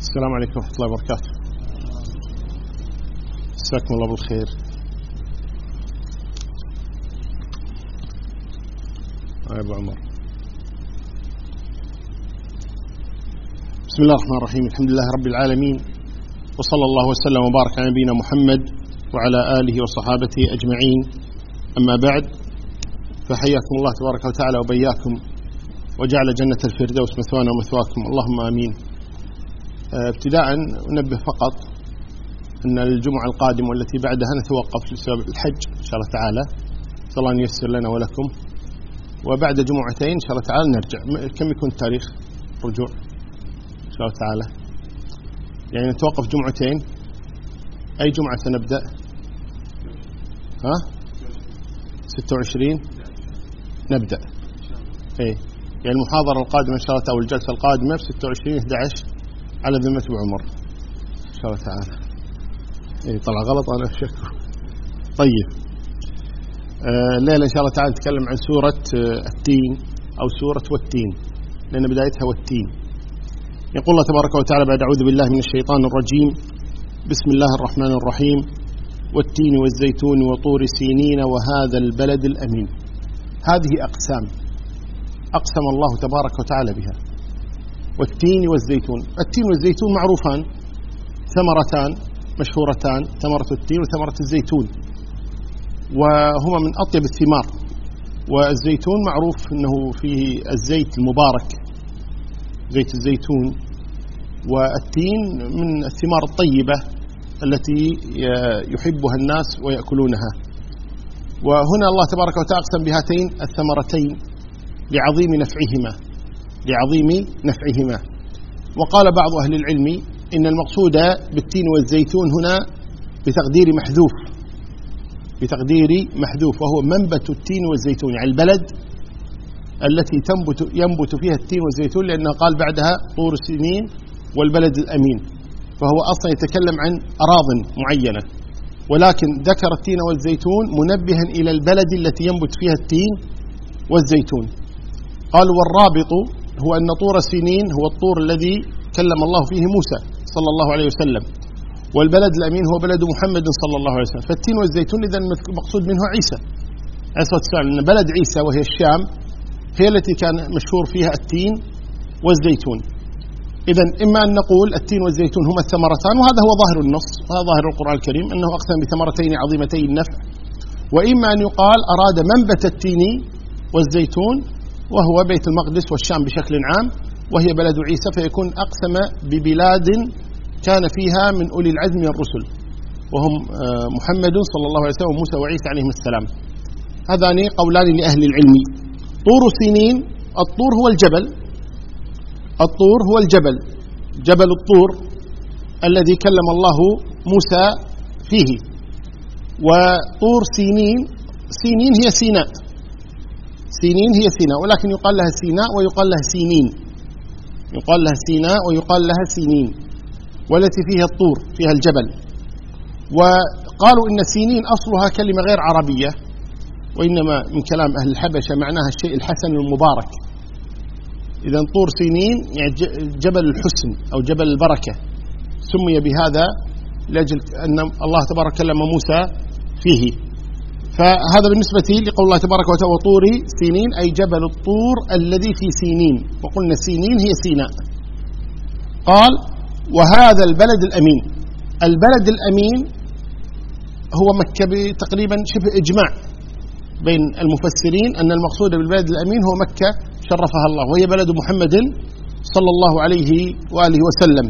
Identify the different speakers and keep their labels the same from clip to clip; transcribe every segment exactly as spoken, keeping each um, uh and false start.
Speaker 1: السلام عليكم ورحمة الله وبركاته. مساكم الله بالخير. يا أبو عمر. بسم الله الرحمن الرحيم. الحمد لله رب العالمين، وصلى الله وسلم وبارك على نبينا محمد وعلى آله وصحابته أجمعين. أما بعد، فحياكم الله تبارك وتعالى وبياكم، وجعل جنة الفردوس مثوانا ومثواكم، اللهم آمين. ابتداء ننبه فقط أن الجمعة القادمة والتي بعدها نتوقف لسبب الحج إن شاء الله تعالى، صلى الله أن ييسر لنا ولكم، وبعد جمعتين إن شاء الله تعالى نرجع. كم يكون تاريخ رجوع إن شاء الله تعالى؟ يعني نتوقف جمعتين. أي جمعة سنبدأ؟ ها؟ ستة وعشرين نبدأ. إيه يعني المحاضرة القادمة إن شاء الله، أو الجلسة القادمة في ستة وعشرين أحد عشر على ذمة أبو عمر إن شاء الله تعالى. إيه طلع غلط أنا أشكر. طيب آه الليلة إن شاء الله تعالى نتكلم عن سورة آه التين أو سورة والتين، لأن بدايتها والتين. يقول الله تبارك وتعالى بعد أعوذ بالله من الشيطان الرجيم: بسم الله الرحمن الرحيم: والتين والزيتون وطور سينين وهذا البلد الأمين. هذه أقسام أقسم الله تبارك وتعالى بها. والتين والزيتون. التين والزيتون معروفان، ثمرتان مشهورتان، ثمرة التين وثمرة الزيتون، وهما من أطيب الثمار. والزيتون معروف أنه فيه الزيت المبارك، زيت الزيتون. والتين من الثمار الطيبة التي يحبها الناس ويأكلونها. وهنا الله تبارك وتعالى أقسم بهاتين الثمرتين لعظيم نفعهما لعظيم نفعهما. وقال بعض أهل العلم إن المقصود بالتين والزيتون هنا بتقدير محذوف بتقدير محذوف وهو منبت التين والزيتون، يعني البلد التي تنبت ينبت فيها التين والزيتون، لأنه قال بعدها طور سينين والبلد الأمين، فهو أصلا يتكلم عن أراضٍ معينة، ولكن ذكر التين والزيتون منبها إلى البلد التي ينبت فيها التين والزيتون. قال: والرابط هو أن طور سينين هو الطور الذي كلم الله فيه موسى صلى الله عليه وسلم، والبلد الأمين هو بلد محمد صلى الله عليه وسلم. فالتين والزيتون إذن المقصود منه عيسى عليه الصلاة والسلام، لأن بلد عيسى وهي الشام هي التي كان مشهور فيها التين والزيتون. إذن إما أن نقول التين والزيتون هما الثمرتان، وهذا هو ظاهر النص وهذا ظاهر القرآن الكريم أنه أقسم بثمرتين عظيمتي النفع، وإما أن يقال أراد منبت التين والزيتون وهو بيت المقدس والشام بشكل عام، وهي بلد عيسى، فيكون أقسم ببلاد كان فيها من أولي العزم من الرسل، وهم محمد صلى الله عليه وسلم وموسى وعيسى عليهم السلام. هذان قولان لأهل العلم. طور سينين، الطور هو الجبل الطور هو الجبل جبل الطور الذي كلم الله موسى فيه. وطور سينين، سينين هي سيناء سينين هي سيناء ولكن يقال لها سيناء ويقال لها سينين يقال لها سيناء ويقال لها سينين والتي فيها الطور، فيها الجبل. وقالوا إن سينين أصلها كلمة غير عربية، وإنما من كلام أهل الحبشة، معناها الشيء الحسن المبارك. إذا طور سينين يعني جبل الحسن أو جبل البركة، سمي بهذا لأجل أن الله تبارك كلم موسى فيه. فهذا بالنسبة لقول الله تبارك وتعالى: وطور سينين، أي جبل الطور الذي في سينين، وقلنا سينين هي سيناء. قال: وهذا البلد الأمين. البلد الأمين هو مكة تقريبا شبه إجماع بين المفسرين أن المقصود بالبلد الأمين هو مكة شرفها الله، وهي بلد محمد صلى الله عليه وآله وسلم.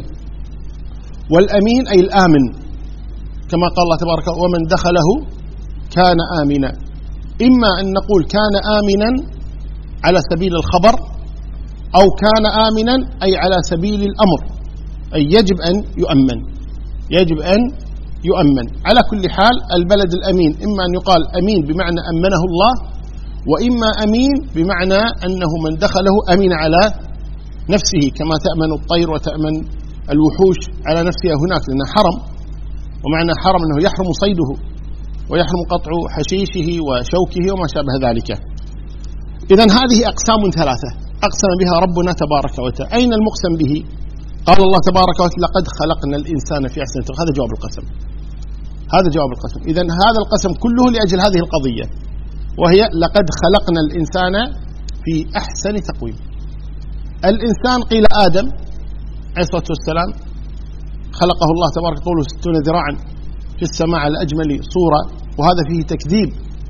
Speaker 1: والأمين أي الآمن، كما قال الله تبارك: ومن دخله كان آمنا. إما أن نقول كان آمنا على سبيل الخبر، أو كان آمنا أي على سبيل الأمر، أي يجب أن يؤمن يجب أن يؤمن. على كل حال البلد الأمين إما أن يقال أمين بمعنى أمنه الله، وإما أمين بمعنى أنه من دخله أمين على نفسه، كما تأمن الطير وتأمن الوحوش على نفسها هناك، لأنه حرم، ومعنى حرم أنه يحرم صيده ويحرم قطع حشيشه وشوكه وما شابه ذلك. إذن هذه أقسام ثلاثة أقسم بها ربنا تبارك وتعالى. أين المقسم به؟ قال الله تبارك وتعالى لقد خلقنا الإنسان في أحسن تقويم. هذا جواب القسم، هذا جواب القسم. إذن هذا القسم كله لأجل هذه القضية، وهي لقد خلقنا الإنسان في أحسن تقويم. الإنسان قيل آدم عليه الصلاة والسلام، خلقه الله تبارك طوله ستون ذراعا في السماء على أجمل صورة، وهذا فيه تكذيب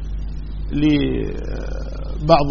Speaker 1: لبعض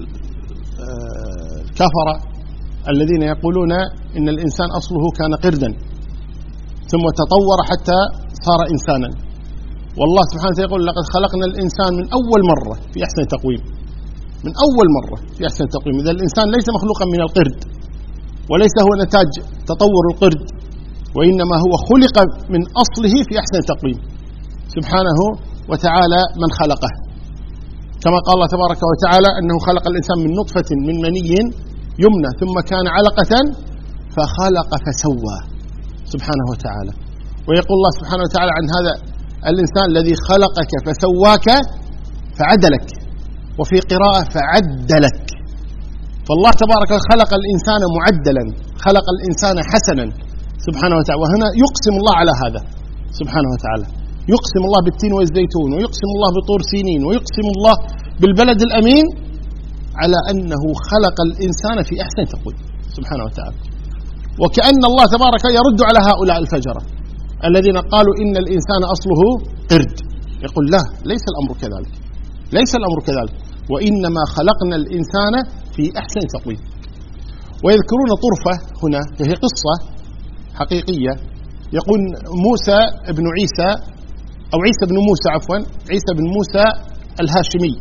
Speaker 1: الكفرة الذين يقولون إن الإنسان أصله كان قردا ثم تطور حتى صار إنسانا. والله سبحانه وتعالى يقول لقد خلقنا الإنسان من أول مرة في أحسن تقويم، من أول مرة في أحسن تقويم. إذا الإنسان ليس مخلوقا من القرد، وليس هو نتاج تطور القرد، وإنما هو خلق من أصله في أحسن تقويم سبحانه وتعالى من خلقه. كما قال الله تبارك وتعالى أنه خلق الإنسان من نطفة من مني يمنى ثم كان علقة فخلق فسوى سبحانه وتعالى. ويقول الله سبحانه وتعالى عن هذا الإنسان الذي خلقك فسواك فعدلك، وفي قراءة فعدلك. فالله تبارك خلق الإنسان معدلا، خلق الإنسان حسنا سبحانه وتعالى. وهنا يقسم الله على هذا سبحانه وتعالى، يقسم الله بالتين والزيتون، ويقسم الله بطور سينين، ويقسم الله بالبلد الأمين على أنه خلق الإنسان في أحسن تقويم سبحانه وتعالى. وكأن الله تبارك يرد على هؤلاء الفجرة الذين قالوا إن الإنسان أصله قرد. يقول لا، ليس الأمر كذلك، ليس الأمر كذلك، وإنما خلقنا الإنسان في أحسن تقويم. ويذكرون طرفة هنا، فهي قصة حقيقية. يقول موسى بن عيسى أو عيسى بن موسى عفوا عيسى بن موسى الهاشمي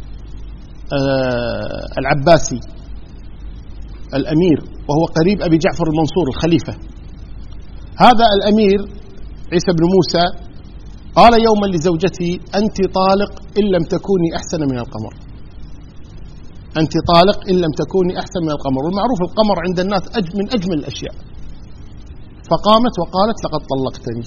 Speaker 1: آه العباسي الأمير، وهو قريب أبي جعفر المنصور الخليفة. هذا الأمير عيسى بن موسى قال يوما لزوجتي أنت طالق إن لم تكوني أحسن من القمر، أنت طالق إن لم تكوني أحسن من القمر. والمعروف القمر عند الناس من أجمل الأشياء. فقامت وقالت لقد طلقتني،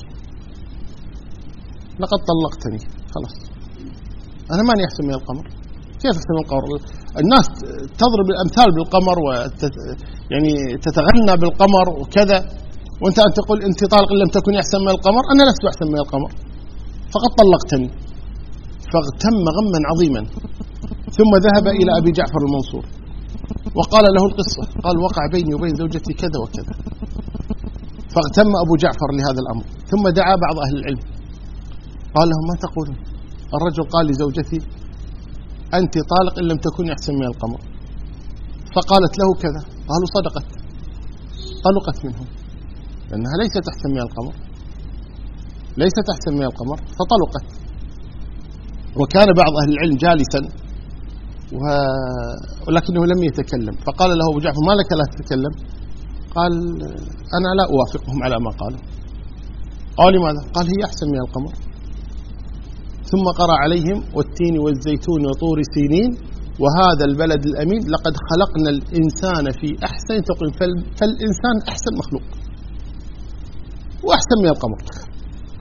Speaker 1: لقد طلقتني، خلاص أنا ماني أحسن من القمر. كيف أحسن من القمر؟ الناس تضرب الأمثال بالقمر وتت يعني تتغنى بالقمر وكذا، وأنت أن تقول أنت طالق إن لم تكوني أحسن من القمر. أنا لست أحسن من القمر، فقد طلقتني. فاغتم غما عظيما، ثم ذهب إلى أبي جعفر المنصور وقال له القصة. قال وقع بيني وبين زوجتي كذا وكذا. فاغتم أبو جعفر لهذا الأمر، ثم دعا بعض أهل العلم قال لهم ما تقولون؟ الرجل قال لزوجتي أنت طالق إن لم تكوني أحسن من القمر. فقالت له كذا. قالوا صدقت، طلقت منهم لأنها ليست أحسن من القمر، ليست أحسن من القمر، فطلقت. وكان بعض أهل العلم جالسا ولكنه لم يتكلم. فقال له أبو جعفر ما لك لا تتكلم؟ قال أنا لا أوافقهم على ما قالوا. قال لماذا؟ قال هي أحسن من القمر. ثم قرأ عليهم والتين والزيتون وطور سينين وهذا البلد الأمين لقد خلقنا الإنسان في أحسن تقويم. فالإنسان أحسن مخلوق وأحسن من القمر.